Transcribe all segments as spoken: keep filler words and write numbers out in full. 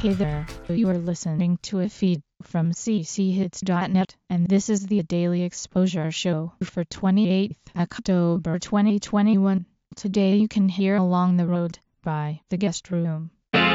Hey there, you are listening to a feed from c c hits dot net, and this is the Daily Exposure Show for twenty-eighth October twenty twenty-one. Today you can hear Along the Road by The Guest Room.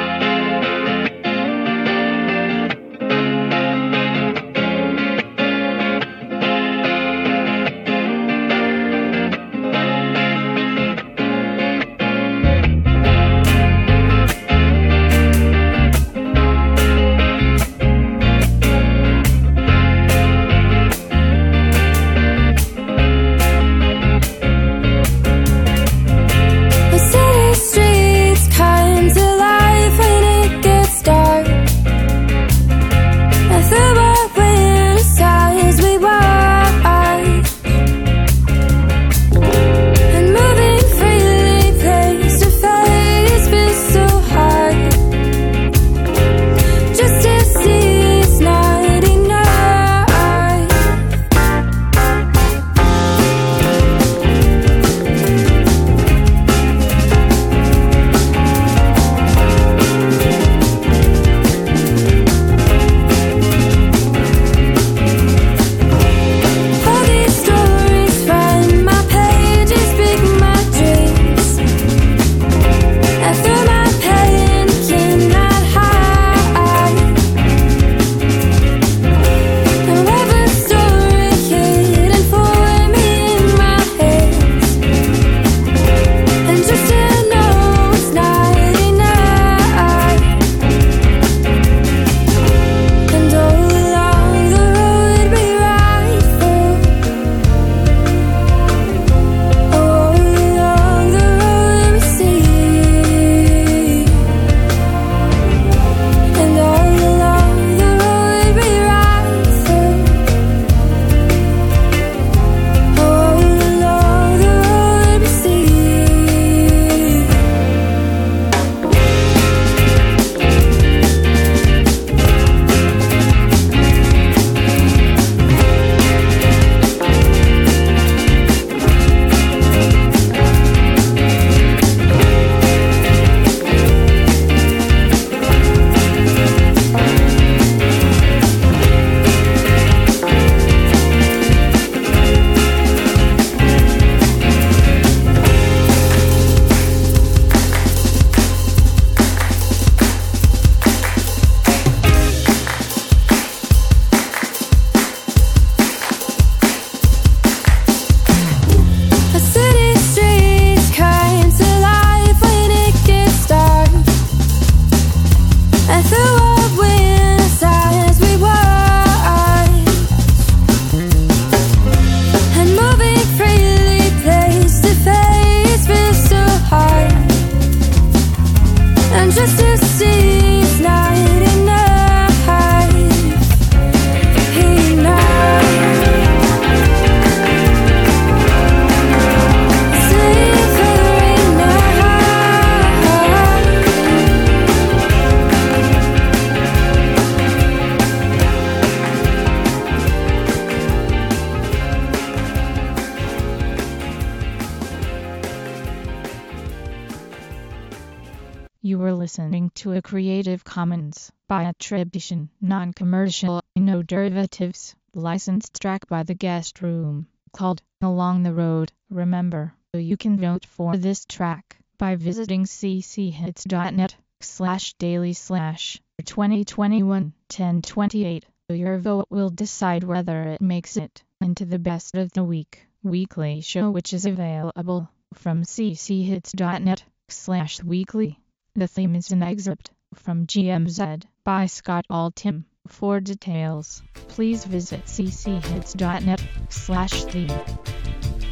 You were listening to a Creative Commons by attribution, non-commercial, no derivatives, licensed track by The Guest Room, called Along the Road. Remember, you can vote for this track by visiting c c hits dot net slash daily slash twenty twenty-one ten twenty-eight. Your vote will decide whether it makes it into the Best of the Week weekly show, which is available from c c hits dot net slash weekly. The theme is an excerpt from G M Z by Scott Altham. For details, please visit c c hits dot net slash theme.